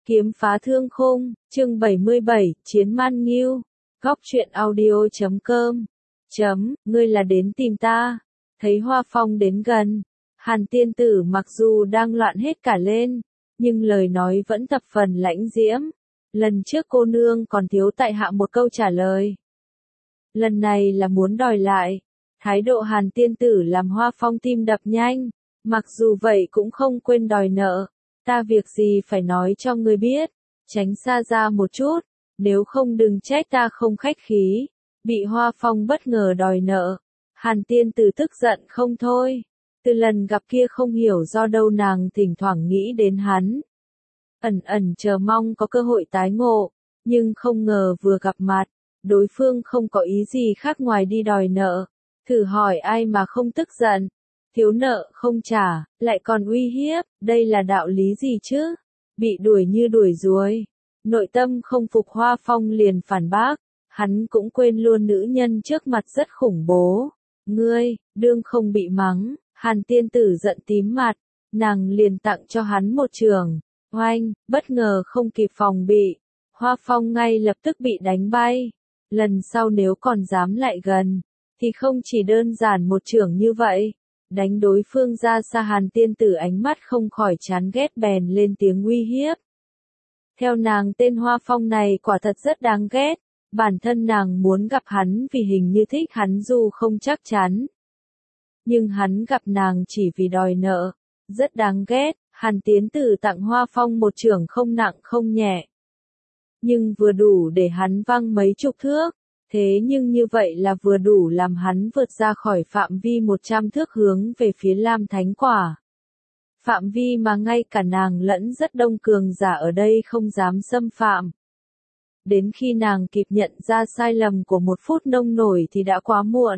Kiếm phá thương khung, chương 77, Chiến Man Nghiêu. Góc truyện audio.com. Ngươi là đến tìm ta. Thấy Hoa Phong đến gần, Hàn tiên tử mặc dù đang loạn hết cả lên, nhưng lời nói vẫn thập phần lãnh diễm. Lần trước cô nương còn thiếu tại hạ một câu trả lời. Lần này là muốn đòi lại. Thái độ Hàn tiên tử làm Hoa Phong tim đập nhanh, mặc dù vậy cũng không quên đòi nợ. Ta việc gì phải nói cho ngươi biết, tránh xa ra một chút, nếu không đừng trách ta không khách khí. Bị Hoa Phong bất ngờ đòi nợ, Hàn tiên tử tức giận không thôi. Từ lần gặp kia không hiểu do đâu nàng thỉnh thoảng nghĩ đến hắn. Ẩn ẩn chờ mong có cơ hội tái ngộ, nhưng không ngờ vừa gặp mặt, đối phương không có ý gì khác ngoài đi đòi nợ. Thử hỏi ai mà không tức giận. Thiếu nợ không trả, lại còn uy hiếp, đây là đạo lý gì chứ? Bị đuổi như đuổi ruồi. Nội tâm không phục Hoa Phong liền phản bác, hắn cũng quên luôn nữ nhân trước mặt rất khủng bố. Ngươi, đương không bị mắng, Hàn tiên tử giận tím mặt, nàng liền tặng cho hắn một trường. Oanh, bất ngờ không kịp phòng bị, Hoa Phong ngay lập tức bị đánh bay. Lần sau nếu còn dám lại gần, thì không chỉ đơn giản một chưởng như vậy. Đánh đối phương ra xa, Hàn tiên tử ánh mắt không khỏi chán ghét bèn lên tiếng uy hiếp. Theo nàng tên Hoa Phong này quả thật rất đáng ghét, bản thân nàng muốn gặp hắn vì hình như thích hắn dù không chắc chắn. Nhưng hắn gặp nàng chỉ vì đòi nợ, rất đáng ghét. Hàn tiên tử tặng Hoa Phong một chưởng không nặng không nhẹ, nhưng vừa đủ để hắn văng mấy chục thước. Thế nhưng như vậy là vừa đủ làm hắn vượt ra khỏi phạm vi 100 thước hướng về phía Lam Thánh Quả. Phạm vi mà ngay cả nàng lẫn rất đông cường giả ở đây không dám xâm phạm. Đến khi nàng kịp nhận ra sai lầm của một phút nông nổi thì đã quá muộn.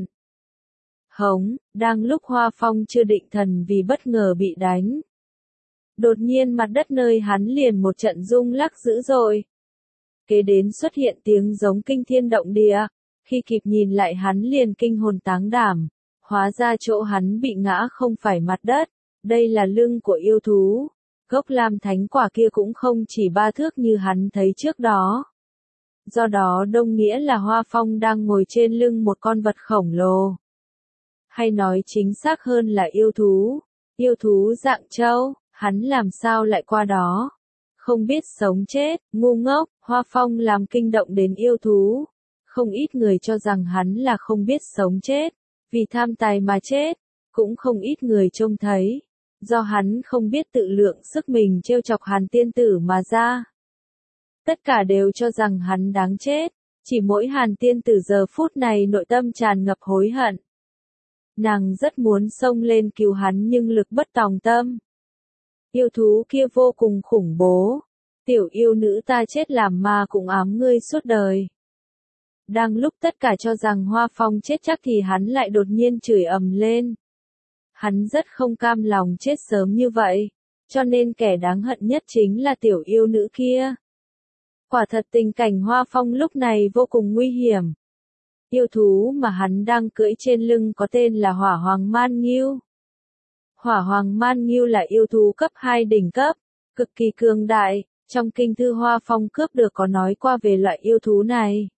Hống, đang lúc Hoa Phong chưa định thần vì bất ngờ bị đánh. Đột nhiên mặt đất nơi hắn liền một trận rung lắc dữ dội. Kế đến xuất hiện tiếng giống kinh thiên động địa, khi kịp nhìn lại hắn liền kinh hồn táng đảm, hóa ra chỗ hắn bị ngã không phải mặt đất, đây là lưng của yêu thú. Gốc Lam Thánh Quả kia cũng không chỉ 3 thước như hắn thấy trước đó. Do đó đồng nghĩa là Hoa Phong đang ngồi trên lưng một con vật khổng lồ. Hay nói chính xác hơn là yêu thú dạng trâu, hắn làm sao lại qua đó? Không biết sống chết, ngu ngốc. Hoa Phong làm kinh động đến yêu thú. Không ít người cho rằng hắn là không biết sống chết, vì tham tài mà chết. Cũng không ít người trông thấy, do hắn không biết tự lượng sức mình trêu chọc Hàn tiên tử mà ra. Tất cả đều cho rằng hắn đáng chết, chỉ mỗi Hàn tiên tử giờ phút này nội tâm tràn ngập hối hận. Nàng rất muốn xông lên cứu hắn nhưng lực bất tòng tâm. Yêu thú kia vô cùng khủng bố. Tiểu yêu nữ ta chết làm ma cũng ám ngươi suốt đời. Đang lúc tất cả cho rằng Hoa Phong chết chắc thì hắn lại đột nhiên chửi ầm lên. Hắn rất không cam lòng chết sớm như vậy, cho nên kẻ đáng hận nhất chính là tiểu yêu nữ kia. Quả thật tình cảnh Hoa Phong lúc này vô cùng nguy hiểm. Yêu thú mà hắn đang cưỡi trên lưng có tên là Hỏa Hoàng Man Nghiêu. Hỏa Hoàng Man Nghiêu là yêu thú cấp 2 đỉnh cấp, cực kỳ cường đại. Trong kinh thư Hoa Phong cướp được có nói qua về loại yêu thú này.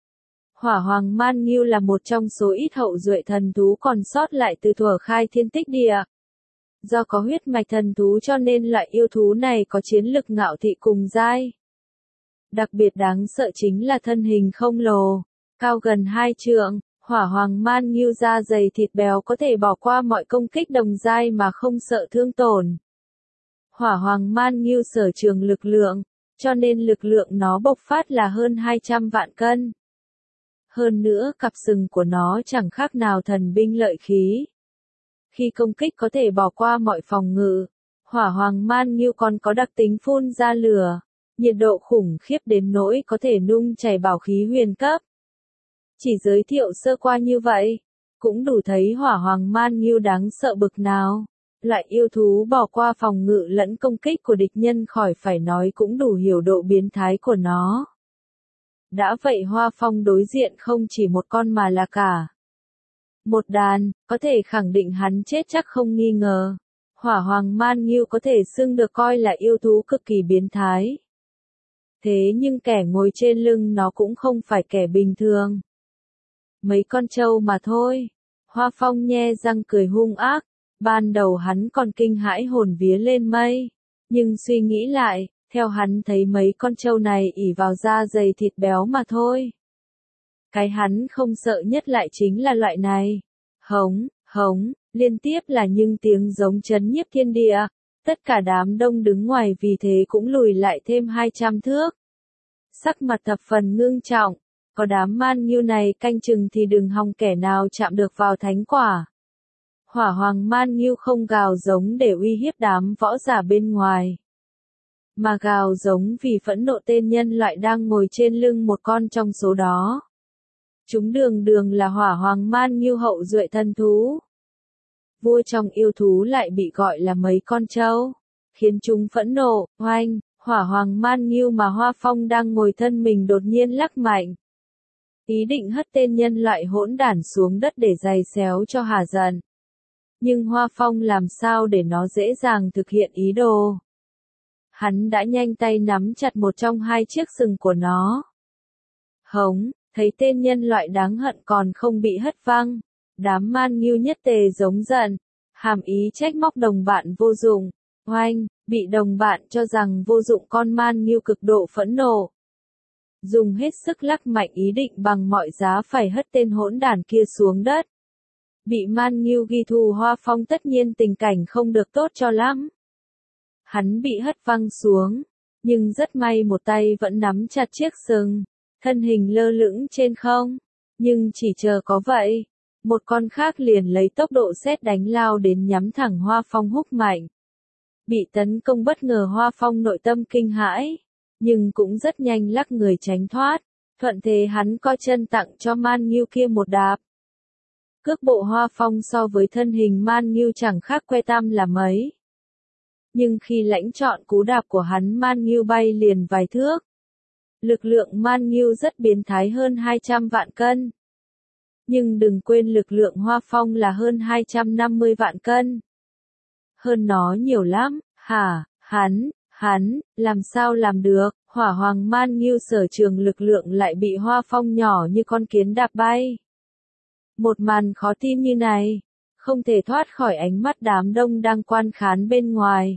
Hỏa Hoàng Man Nghiêu là một trong số ít hậu duệ thần thú còn sót lại từ thuở khai thiên tích địa. Do có huyết mạch thần thú cho nên loại yêu thú này có chiến lực ngạo thị cùng giai. Đặc biệt đáng sợ chính là thân hình khổng lồ, cao gần 2 trượng. Hỏa Hoàng Man Nghiêu da dày thịt béo có thể bỏ qua mọi công kích đồng giai mà không sợ thương tổn. Hỏa Hoàng Man Nghiêu sở trường lực lượng, cho nên lực lượng nó bộc phát là hơn 200 vạn cân. Hơn nữa cặp sừng của nó chẳng khác nào thần binh lợi khí. Khi công kích có thể bỏ qua mọi phòng ngự. Hỏa Hoàng Man Nghiêu còn có đặc tính phun ra lửa, nhiệt độ khủng khiếp đến nỗi có thể nung chảy bảo khí huyền cấp. Chỉ giới thiệu sơ qua như vậy, cũng đủ thấy Hỏa Hoàng Man Nghiêu đáng sợ bực nào. Loại yêu thú bỏ qua phòng ngự lẫn công kích của địch nhân khỏi phải nói cũng đủ hiểu độ biến thái của nó. Đã vậy Hoa Phong đối diện không chỉ một con mà là cả một đàn, có thể khẳng định hắn chết chắc không nghi ngờ. Hỏa Hoàng Man Nghiêu có thể xưng được coi là yêu thú cực kỳ biến thái. Thế nhưng kẻ ngồi trên lưng nó cũng không phải kẻ bình thường. Mấy con trâu mà thôi. Hoa Phong nhe răng cười hung ác. Ban đầu hắn còn kinh hãi hồn vía lên mây. Nhưng suy nghĩ lại, theo hắn thấy mấy con trâu này ỷ vào da dày thịt béo mà thôi. Cái hắn không sợ nhất lại chính là loại này. Hống, hống, liên tiếp là những tiếng giống chấn nhiếp thiên địa. Tất cả đám đông đứng ngoài vì thế cũng lùi lại thêm 200 thước. Sắc mặt thập phần ngưng trọng. Có đám man nghiêu này canh chừng thì đừng hòng kẻ nào chạm được vào thánh quả. Hỏa hoàng man nghiêu không gào giống để uy hiếp đám võ giả bên ngoài, mà gào giống vì phẫn nộ tên nhân loại đang ngồi trên lưng một con trong số đó. Chúng đường đường là hỏa hoàng man nghiêu hậu duệ thân thú. Vua trong yêu thú lại bị gọi là mấy con trâu, khiến chúng phẫn nộ, oanh, hỏa hoàng man nghiêu mà Hoa Phong đang ngồi thân mình đột nhiên lắc mạnh. Ý định hất tên nhân loại hỗn đản xuống đất để giày xéo cho hả giận. Nhưng Hoa Phong làm sao để nó dễ dàng thực hiện ý đồ. Hắn đã nhanh tay nắm chặt một trong hai chiếc sừng của nó. Hống, thấy tên nhân loại đáng hận còn không bị hất văng. Đám man nghiêu nhất tề giống giận, hàm ý trách móc đồng bạn vô dụng. Oanh, bị đồng bạn cho rằng vô dụng con man nghiêu cực độ phẫn nộ. Dùng hết sức lắc mạnh ý định bằng mọi giá phải hất tên hỗn đản kia xuống đất. Bị man nghiêu ghi thù Hoa Phong tất nhiên tình cảnh không được tốt cho lắm. Hắn bị hất văng xuống, nhưng rất may một tay vẫn nắm chặt chiếc sừng, thân hình lơ lửng trên không. Nhưng chỉ chờ có vậy, một con khác liền lấy tốc độ sét đánh lao đến nhắm thẳng Hoa Phong húc mạnh. Bị tấn công bất ngờ Hoa Phong nội tâm kinh hãi, nhưng cũng rất nhanh lắc người tránh thoát, thuận thế hắn co chân tặng cho man nghiêu kia một đạp. Cước bộ Hoa Phong so với thân hình man nghiêu chẳng khác que tăm là mấy. Nhưng khi lãnh trọn cú đạp của hắn man nghiêu bay liền vài thước. Lực lượng man nghiêu rất biến thái hơn 200 vạn cân. Nhưng đừng quên lực lượng Hoa Phong là hơn 250 vạn cân. Hơn nó nhiều lắm, hả, hắn, làm sao làm được, hỏa hoàng man nghiêu sở trường lực lượng lại bị Hoa Phong nhỏ như con kiến đạp bay. Một màn khó tin như này, không thể thoát khỏi ánh mắt đám đông đang quan khán bên ngoài.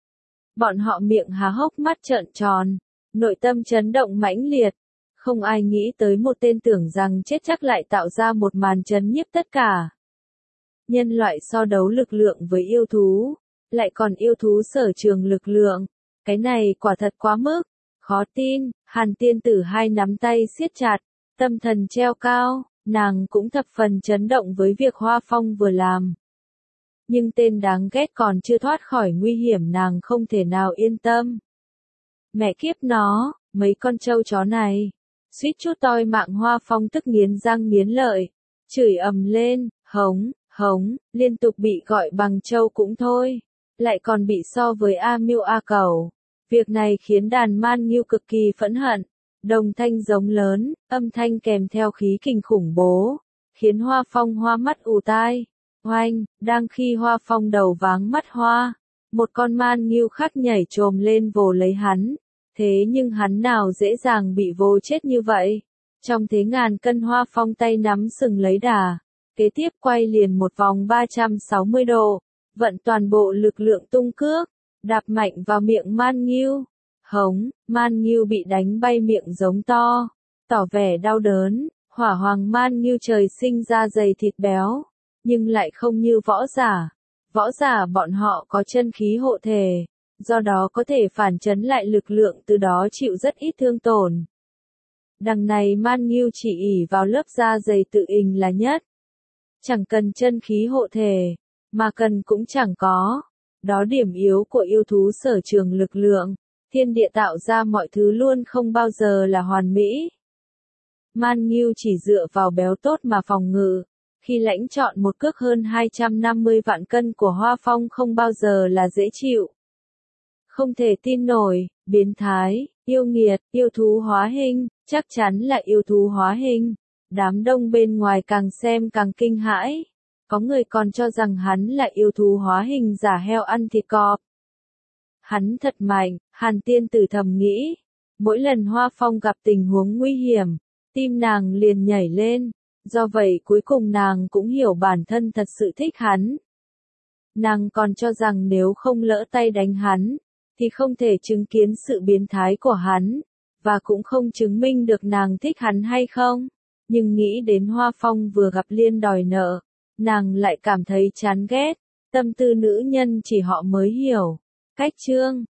Bọn họ miệng há hốc mắt trợn tròn, nội tâm chấn động mãnh liệt. Không ai nghĩ tới một tên tưởng rằng chết chắc lại tạo ra một màn chấn nhiếp tất cả. Nhân loại so đấu lực lượng với yêu thú, lại còn yêu thú sở trường lực lượng. Cái này quả thật quá mức, khó tin. Hàn tiên tử hai nắm tay siết chặt, tâm thần treo cao, nàng cũng thập phần chấn động với việc Hoa Phong vừa làm. Nhưng tên đáng ghét còn chưa thoát khỏi nguy hiểm nàng không thể nào yên tâm. Mẹ kiếp nó, mấy con trâu chó này. Suýt chút toi mạng Hoa Phong tức nghiến răng nghiến lợi, chửi ầm lên, hống, liên tục bị gọi bằng trâu cũng thôi, lại còn bị so với A Miêu A Cẩu. Việc này khiến đàn man nghiêu cực kỳ phẫn hận, đồng thanh giống lớn, âm thanh kèm theo khí kình khủng bố, khiến Hoa Phong hoa mắt ù tai. Oanh, đang khi Hoa Phong đầu váng mắt hoa, một con man nghiêu khác nhảy chồm lên vồ lấy hắn. Thế nhưng hắn nào dễ dàng bị vồ chết như vậy. Trong thế ngàn cân Hoa Phong tay nắm sừng lấy đà, kế tiếp quay liền một vòng 360 độ, vận toàn bộ lực lượng tung cước, đạp mạnh vào miệng man nghiêu. Hống, man nghiêu bị đánh bay miệng giống to, tỏ vẻ đau đớn. Hỏa hoàng man nghiêu trời sinh ra dày thịt béo, nhưng lại không như võ giả. Võ giả bọn họ có chân khí hộ thể, do đó có thể phản chấn lại lực lượng, từ đó chịu rất ít thương tổn. Đằng này man nghiêu chỉ ỷ vào lớp da dày tự ình là nhất. Chẳng cần chân khí hộ thể, mà cần cũng chẳng có. Đó điểm yếu của yêu thú sở trường lực lượng. Thiên địa tạo ra mọi thứ luôn không bao giờ là hoàn mỹ. Man nghiêu chỉ dựa vào béo tốt mà phòng ngự. Khi lãnh trọn một cước hơn 250 vạn cân của Hoa Phong không bao giờ là dễ chịu. Không thể tin nổi, biến thái, yêu nghiệt, yêu thú hóa hình, chắc chắn là yêu thú hóa hình. Đám đông bên ngoài càng xem càng kinh hãi. Có người còn cho rằng hắn là yêu thú hóa hình giả heo ăn thịt cọp. Hắn thật mạnh, Hàn tiên tử thầm nghĩ. Mỗi lần Hoa Phong gặp tình huống nguy hiểm, tim nàng liền nhảy lên, do vậy cuối cùng nàng cũng hiểu bản thân thật sự thích hắn. Nàng còn cho rằng nếu không lỡ tay đánh hắn, thì không thể chứng kiến sự biến thái của hắn, và cũng không chứng minh được nàng thích hắn hay không. Nhưng nghĩ đến Hoa Phong vừa gặp Liên đòi nợ, nàng lại cảm thấy chán ghét, tâm tư nữ nhân chỉ họ mới hiểu. Cách chương